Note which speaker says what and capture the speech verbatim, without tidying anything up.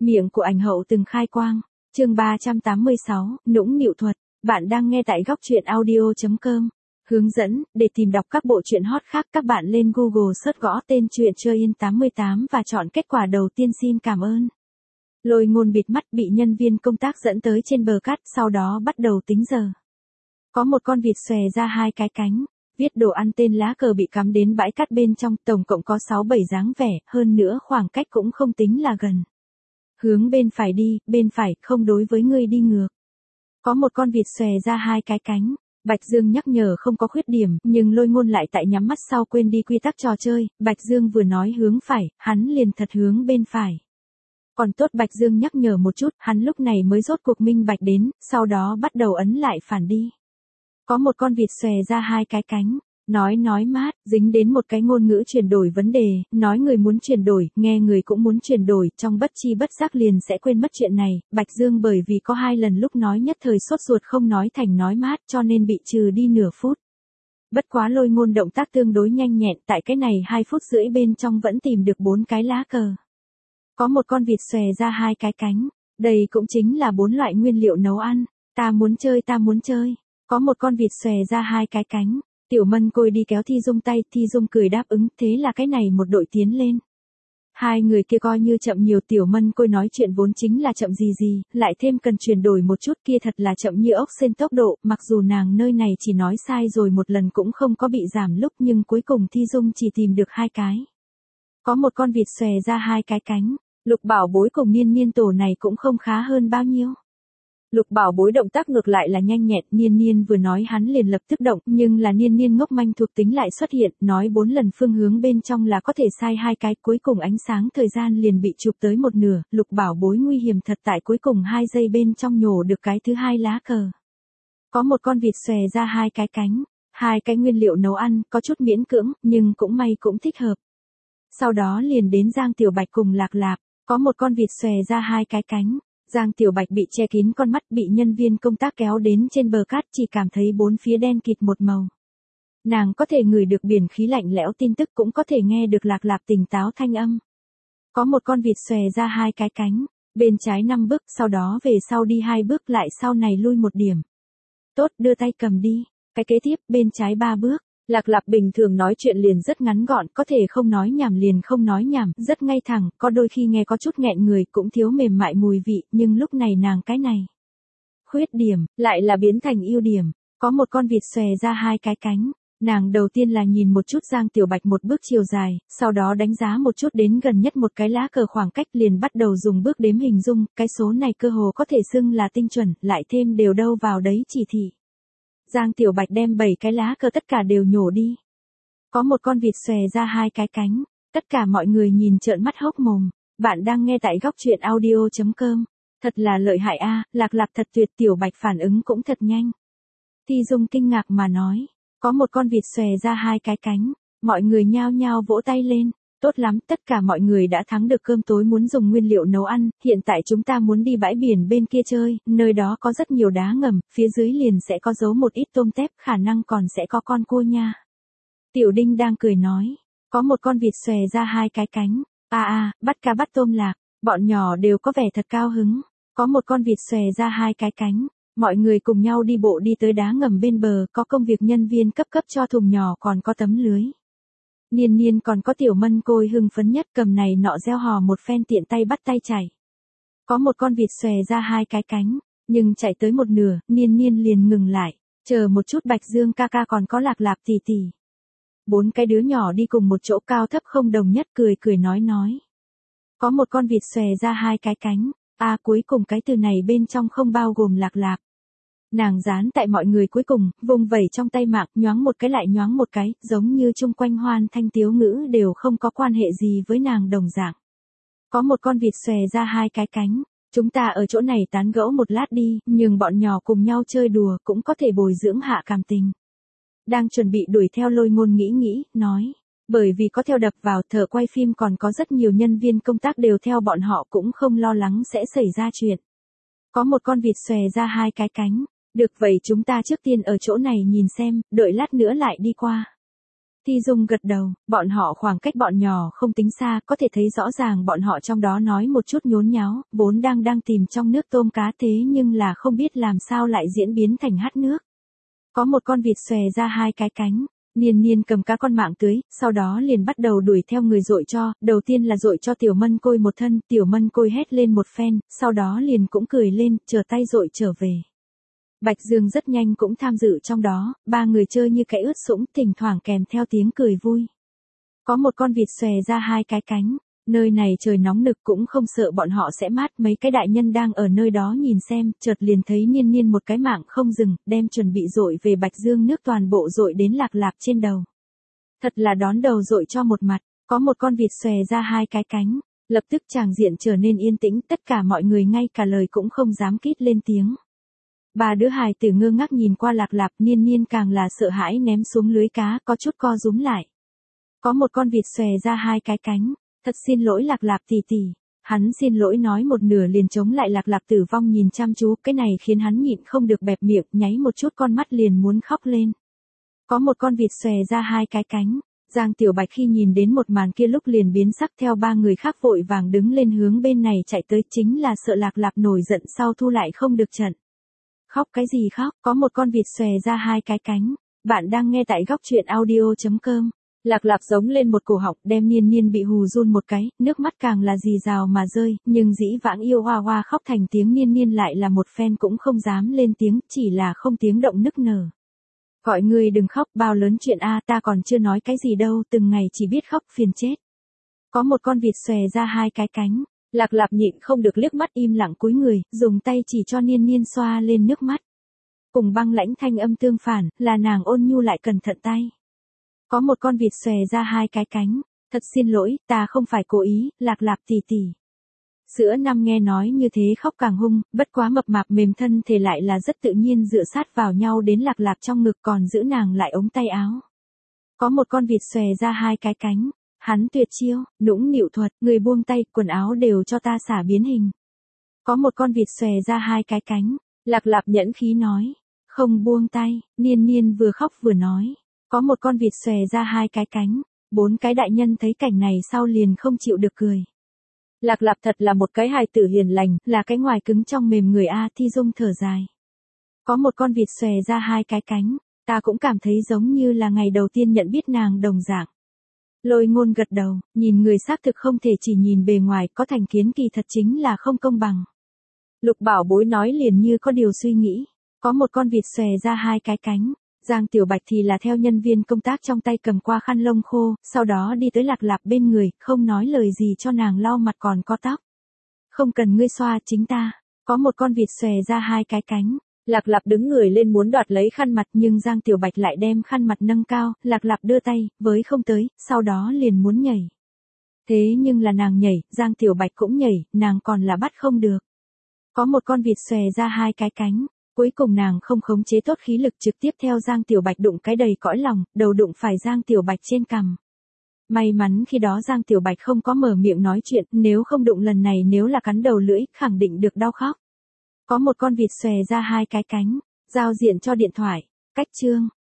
Speaker 1: Miệng của ảnh hậu từng khai quang. Chương ba trăm tám mươi sáu, nũng nịu thuật. Bạn đang nghe tại góc truyện audio chấm com. Hướng dẫn, để tìm đọc các bộ truyện hot khác các bạn lên Google search gõ tên truyện Chơi Yên tám mươi tám và chọn kết quả đầu tiên. Xin cảm ơn. Lôi Ngôn bịt mắt bị nhân viên công tác dẫn tới trên bờ cát, sau đó bắt đầu tính giờ. Có một con vịt xòe ra hai cái cánh, viết đồ ăn tên lá cờ bị cắm đến bãi cát bên trong, tổng cộng có sáu bảy dáng vẻ, hơn nữa khoảng cách cũng không tính là gần. Hướng bên phải đi, bên phải, không đối với ngươi đi ngược. Có một con vịt xòe ra hai cái cánh. Bạch Dương nhắc nhở không có khuyết điểm, nhưng Lôi Ngôn lại tại nhắm mắt sau quên đi quy tắc trò chơi. Bạch Dương vừa nói hướng phải, hắn liền thật hướng bên phải. Còn tốt Bạch Dương nhắc nhở một chút, hắn lúc này mới rốt cuộc minh bạch đến, sau đó bắt đầu ấn lại phản đi. Có một con vịt xòe ra hai cái cánh, nói nói mát, dính đến một cái ngôn ngữ chuyển đổi vấn đề, nói người muốn chuyển đổi, nghe người cũng muốn chuyển đổi, trong bất chi bất giác liền sẽ quên mất chuyện này. Bạch Dương bởi vì có hai lần lúc nói nhất thời sốt ruột không nói thành nói mát cho nên bị trừ đi nửa phút. Bất quá Lôi Ngôn động tác tương đối nhanh nhẹn, tại cái này hai phút rưỡi bên trong vẫn tìm được bốn cái lá cờ. Có một con vịt xòe ra hai cái cánh, đây cũng chính là bốn loại nguyên liệu nấu ăn. Ta muốn chơi ta muốn chơi. Có một con vịt xòe ra hai cái cánh. Tiểu Mân Côi đi kéo Thi Dung tay, Thi Dung cười đáp ứng, thế là cái này một đội tiến lên. Hai người kia coi như chậm nhiều, Tiểu Mân Côi nói chuyện vốn chính là chậm gì gì, lại thêm cần chuyển đổi một chút kia thật là chậm như ốc sên tốc độ, mặc dù nàng nơi này chỉ nói sai rồi một lần cũng không có bị giảm lúc nhưng cuối cùng Thi Dung chỉ tìm được hai cái. Có một con vịt xòe ra hai cái cánh, Lục Bảo Bối cùng Niên Niên tổ này cũng không khá hơn bao nhiêu. Lục Bảo Bối động tác ngược lại là nhanh nhẹn, Niên Niên vừa nói hắn liền lập tức động, nhưng là Niên Niên ngốc manh thuộc tính lại xuất hiện, nói bốn lần phương hướng bên trong là có thể sai hai cái, cuối cùng ánh sáng thời gian liền bị chụp tới một nửa, Lục Bảo Bối nguy hiểm thật tại cuối cùng hai giây bên trong nhổ được cái thứ hai lá cờ. Có một con vịt xòe ra hai cái cánh, hai cái nguyên liệu nấu ăn, có chút miễn cưỡng, nhưng cũng may cũng thích hợp. Sau đó liền đến Giang Tiểu Bạch cùng Lạc Lạc, có một con vịt xòe ra hai cái cánh. Giang Tiểu Bạch bị che kín con mắt, bị nhân viên công tác kéo đến trên bờ cát, chỉ cảm thấy bốn phía đen kịt một màu. Nàng có thể ngửi được biển khí lạnh lẽo tin tức, cũng có thể nghe được Lạc Lạc tỉnh táo thanh âm. Có một con vịt xòe ra hai cái cánh, bên trái năm bước, sau đó về sau đi hai bước, lại sau này lui một điểm. Tốt, đưa tay cầm đi. Cái kế tiếp, bên trái ba bước. Lạc Lạc bình thường nói chuyện liền rất ngắn gọn, có thể không nói nhảm liền không nói nhảm, rất ngay thẳng, có đôi khi nghe có chút nghẹn người, cũng thiếu mềm mại mùi vị, nhưng lúc này nàng cái này. Khuyết điểm, lại là biến thành ưu điểm. Có một con vịt xòe ra hai cái cánh, nàng đầu tiên là nhìn một chút Giang Tiểu Bạch một bước chiều dài, sau đó đánh giá một chút đến gần nhất một cái lá cờ khoảng cách liền bắt đầu dùng bước đếm hình dung, cái số này cơ hồ có thể xưng là tinh chuẩn, lại thêm đều đâu vào đấy chỉ thị. Giang Tiểu Bạch đem bảy cái lá cờ tất cả đều nhổ đi. Có một con vịt xòe ra hai cái cánh, tất cả mọi người nhìn trợn mắt hốc mồm. Bạn đang nghe tại góc truyện audio chấm com. Thật là lợi hại a, à, Lạc Lạc thật tuyệt, Tiểu Bạch phản ứng cũng thật nhanh. Thi Dung kinh ngạc mà nói, có một con vịt xòe ra hai cái cánh, mọi người nhao nhao vỗ tay lên. Tốt lắm, tất cả mọi người đã thắng được cơm tối muốn dùng nguyên liệu nấu ăn, hiện tại chúng ta muốn đi bãi biển bên kia chơi, nơi đó có rất nhiều đá ngầm, phía dưới liền sẽ có giấu một ít tôm tép, khả năng còn sẽ có con cua nha. Tiểu Đinh đang cười nói, có một con vịt xòe ra hai cái cánh, a a, bắt cá bắt tôm lạc, bọn nhỏ đều có vẻ thật cao hứng, có một con vịt xòe ra hai cái cánh, mọi người cùng nhau đi bộ đi tới đá ngầm bên bờ, có công việc nhân viên cấp cấp cho thùng nhỏ còn có tấm lưới. Niên Niên còn có Tiểu Mân Côi hưng phấn nhất, cầm này nọ reo hò một phen tiện tay bắt tay chạy. Có một con vịt xòe ra hai cái cánh, nhưng chạy tới một nửa, Niên Niên liền ngừng lại, chờ một chút Bạch Dương ca ca còn có Lạc Lạc tỷ tỷ. Bốn cái đứa nhỏ đi cùng một chỗ cao thấp không đồng nhất, cười cười nói nói. Có một con vịt xòe ra hai cái cánh, a à, cuối cùng cái từ này bên trong không bao gồm Lạc Lạc. Nàng dán tại mọi người cuối cùng, vùng vẩy trong tay mạng, nhoáng một cái lại nhoáng một cái, giống như chung quanh hoan thanh tiếu ngữ đều không có quan hệ gì với nàng đồng dạng. Có một con vịt xòe ra hai cái cánh, chúng ta ở chỗ này tán gẫu một lát đi, nhưng bọn nhỏ cùng nhau chơi đùa cũng có thể bồi dưỡng hạ cảm tình. Đang chuẩn bị đuổi theo Lôi Ngôn nghĩ nghĩ, nói, bởi vì có theo đập vào thợ quay phim còn có rất nhiều nhân viên công tác đều theo bọn họ cũng không lo lắng sẽ xảy ra chuyện. Có một con vịt xòe ra hai cái cánh. Được vậy chúng ta trước tiên ở chỗ này nhìn xem, đợi lát nữa lại đi qua. Ti Dung gật đầu, bọn họ khoảng cách bọn nhỏ không tính xa, có thể thấy rõ ràng bọn họ trong đó nói một chút nhốn nháo, vốn đang đang tìm trong nước tôm cá thế nhưng là không biết làm sao lại diễn biến thành hát nước. Có một con vịt xòe ra hai cái cánh, Niên Niên cầm cá con mạng tưới, sau đó liền bắt đầu đuổi theo người dội cho, đầu tiên là dội cho Tiểu Mân Côi một thân, Tiểu Mân Côi hét lên một phen, sau đó liền cũng cười lên, chờ tay dội trở về. Bạch Dương rất nhanh cũng tham dự trong đó, ba người chơi như cái ướt sũng, thỉnh thoảng kèm theo tiếng cười vui. Có một con vịt xòe ra hai cái cánh, nơi này trời nóng nực cũng không sợ bọn họ sẽ mát, mấy cái đại nhân đang ở nơi đó nhìn xem, chợt liền thấy Niên Niên một cái mạng không dừng, đem chuẩn bị dội về Bạch Dương nước toàn bộ dội đến Lạc Lạp trên đầu. Thật là đón đầu dội cho một mặt, có một con vịt xòe ra hai cái cánh, lập tức tràng diện trở nên yên tĩnh, tất cả mọi người ngay cả lời cũng không dám kít lên tiếng. Ba đứa hài tử ngơ ngác nhìn qua Lạc Lạp, Niên Niên càng là sợ hãi ném xuống lưới cá, có chút co rúm lại. Có một con vịt xòe ra hai cái cánh, thật xin lỗi Lạc Lạp tỷ tỷ. Hắn xin lỗi nói một nửa liền chống lại Lạc Lạp tử vong nhìn chăm chú, cái này khiến hắn nhịn không được bẹp miệng, nháy một chút con mắt liền muốn khóc lên. Có một con vịt xòe ra hai cái cánh, Giang Tiểu Bạch khi nhìn đến một màn kia lúc liền biến sắc, theo ba người khác vội vàng đứng lên hướng bên này chạy tới, chính là sợ Lạc Lạp nổi giận sau thu lại không được trận. Khóc cái gì khóc, có một con vịt xòe ra hai cái cánh. Bạn đang nghe tại góc truyện audio chấm com. Lạc Lạp giống lên một cổ họng, đem Niên Niên bị hù run một cái, nước mắt càng là rì rào mà rơi, nhưng dĩ vãng yêu hoa hoa khóc thành tiếng Niên Niên lại là một phen cũng không dám lên tiếng, chỉ là không tiếng động nức nở. Gọi người đừng khóc, bao lớn chuyện a, ta còn chưa nói cái gì đâu, từng ngày chỉ biết khóc phiền chết. Có một con vịt xòe ra hai cái cánh. Lạc Lạp nhịn không được liếc mắt im lặng cúi người, dùng tay chỉ cho Niên Niên xoa lên nước mắt. Cùng băng lãnh thanh âm tương phản, là nàng ôn nhu lại cẩn thận tay. Có một con vịt xòe ra hai cái cánh, thật xin lỗi, ta không phải cố ý, Lạc Lạp tỷ tỷ. Sữa năm nghe nói như thế khóc càng hung, bất quá mập mạp mềm thân thể lại là rất tự nhiên dựa sát vào nhau đến Lạc Lạp trong ngực, còn giữ nàng lại ống tay áo. Có một con vịt xòe ra hai cái cánh. Hắn tuyệt chiêu, nũng nịu thuật, người buông tay, quần áo đều cho ta xả biến hình. Có một con vịt xòe ra hai cái cánh, Lạc Lạp nhẫn khí nói, không buông tay, Niên Niên vừa khóc vừa nói, có một con vịt xòe ra hai cái cánh, bốn cái đại nhân thấy cảnh này sau liền không chịu được cười. Lạc Lạp thật là một cái hài tử hiền lành, là cái ngoài cứng trong mềm người a, Thi Dung thở dài. Có một con vịt xòe ra hai cái cánh, ta cũng cảm thấy giống như là ngày đầu tiên nhận biết nàng đồng dạng. Lôi Ngôn gật đầu, nhìn người xác thực không thể chỉ nhìn bề ngoài, có thành kiến kỳ thật chính là không công bằng. Lục Bảo Bối nói liền như có điều suy nghĩ, có một con vịt xòe ra hai cái cánh, Giang Tiểu Bạch thì là theo nhân viên công tác trong tay cầm qua khăn lông khô, sau đó đi tới Lạc Lạp bên người, không nói lời gì cho nàng lau mặt còn có tóc. Không cần ngươi xoa, chính ta. Có một con vịt xòe ra hai cái cánh. Lạc Lạp đứng người lên muốn đoạt lấy khăn mặt nhưng Giang Tiểu Bạch lại đem khăn mặt nâng cao, Lạc Lạp đưa tay, với không tới, sau đó liền muốn nhảy. Thế nhưng là nàng nhảy, Giang Tiểu Bạch cũng nhảy, nàng còn là bắt không được. Có một con vịt xòe ra hai cái cánh, cuối cùng nàng không khống chế tốt khí lực trực tiếp theo Giang Tiểu Bạch đụng cái đầy cõi lòng, đầu đụng phải Giang Tiểu Bạch trên cằm. May mắn khi đó Giang Tiểu Bạch không có mở miệng nói chuyện, nếu không đụng lần này nếu là cắn đầu lưỡi, khẳng định được đau khóc. Có một con vịt xòe ra hai cái cánh, giao diện cho điện thoại, cách chương.